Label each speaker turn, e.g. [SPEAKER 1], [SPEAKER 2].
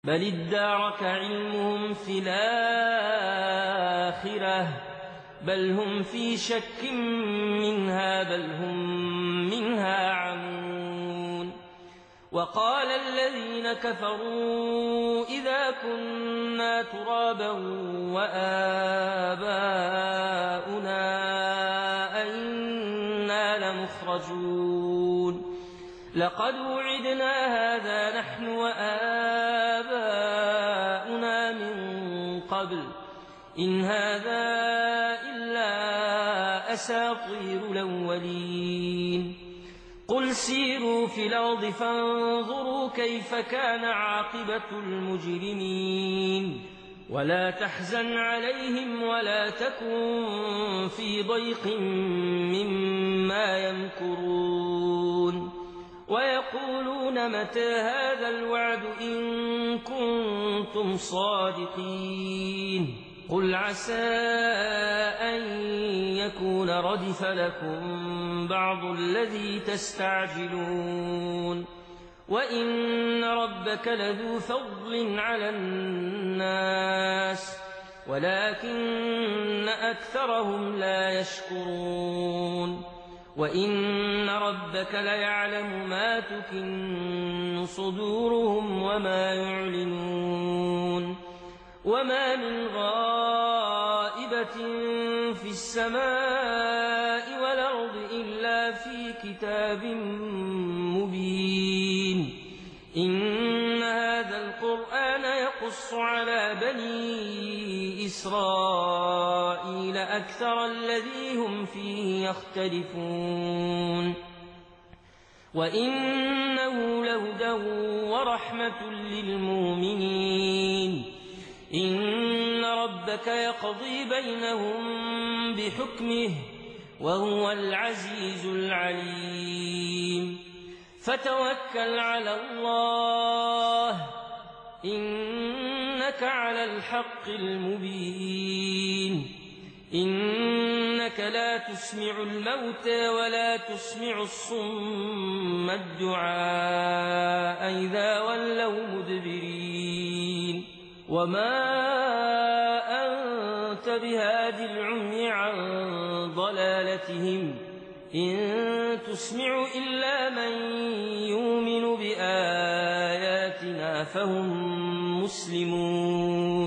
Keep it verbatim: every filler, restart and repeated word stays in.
[SPEAKER 1] بل ادارك علمهم في الآخرة بل هم في شك منها بل هم منها عمون. وقال الذين كفروا إذا كنا ترابا وآباؤنا أئنا لمخرجون لقد وعدنا هذا نحن وآباؤنا من قبل إن هذا إلا أساطير الأولين. قل سيروا في الأرض فانظروا كيف كان عاقبة المجرمين ولا تحزن عليهم ولا تكن في ضيق مما يمكرون. ويقولون متى هذا الوعد إن كنتم صادقين قل عسى أن يكون ردف لكم بعض الذي تستعجلون وإن ربك لذو فضل على الناس ولكن أكثرهم لا يشكرون. وإن ربك ليعلم ما تكن صدورهم وما يعلنون. وما من غائبة في السماء والأرض إلا في كتاب مبين. إن هذا القرآن يقص على بني إسرائيل أكثر الذي هم فيه يختلفون وإنه لهدى ورحمة للمؤمنين. إن ربك يقضي بينهم بحكمه وهو العزيز العليم. فتوكل على الله إنك على الحق المبين. إنك لا تسمع الموتى ولا تسمع الصم الدعاء إذا ولوا مدبرين. وما أنت بهاد العمي عن ضلالتهم إن تسمع إلا من يؤمن بآياتنا فهم مسلمون.